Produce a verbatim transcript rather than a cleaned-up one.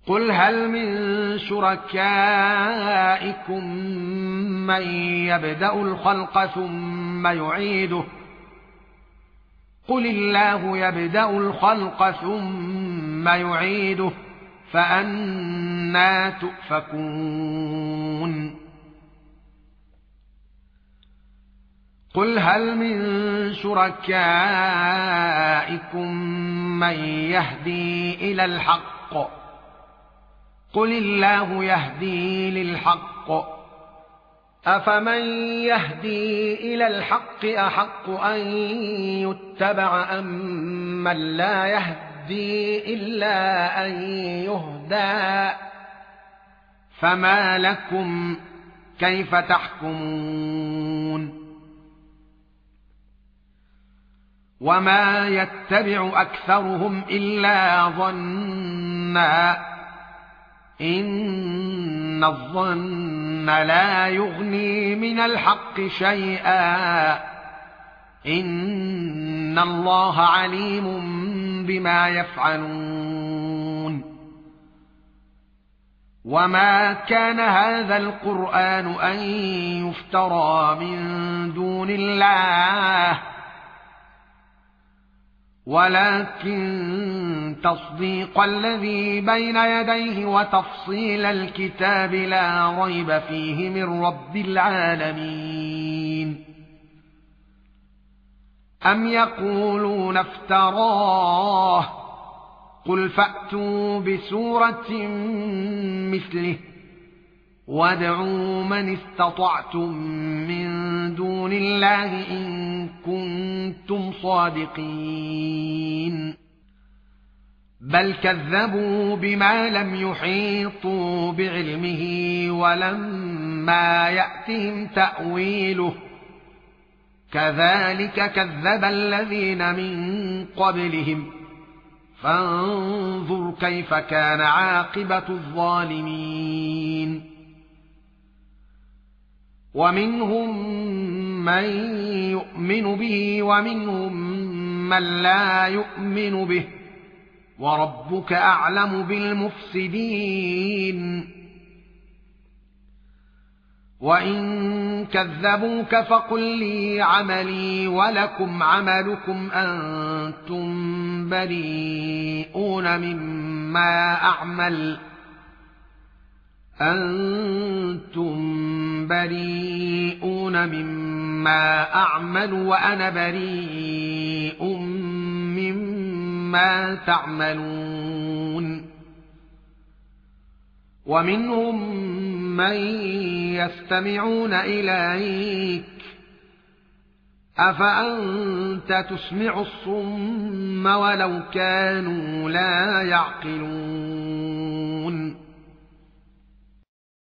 قل هل من شركائكم من يبدأ الخلق ثم يعيده قل الله يبدأ الخلق ثم يعيده فأنى تؤفكون قل هل من شركائكم من يهدي إلى الحق قل الله يهدي للحق أفمن يهدي إلى الحق أحق أن يتبع أم من لا يهدي إلا أن يهدى فما لكم كيف تحكمون وما يتبع أكثرهم إلا ظنًّا إن الظن لا يغني من الحق شيئا إن الله عليم بما يفعلون وما كان هذا القرآن أن يفترى من دون الله ولكن تصديق الذي بين يديه وتفصيل الكتاب لا ريب فيه من رب العالمين أم يقولون افتراه قل فأتوا بسورة مثله وادعوا من استطعتم من دون الله إن كنتم صادقين بل كذبوا بما لم يحيطوا بعلمه ولما يأتهم تأويله كذلك كذب الذين من قبلهم فانظر كيف كان عاقبة الظالمين ومنهم من يؤمن به ومنهم من لا يؤمن به وربك أعلم بالمفسدين وإن كذبوك فقل لي عملي ولكم عملكم أنتم بريئون مما أعمل أنتم بريئون مما أعمل وأنا بريء مما تعملون ومنهم من يستمعون إليك أفأنت تسمع الصم ولو كانوا لا يعقلون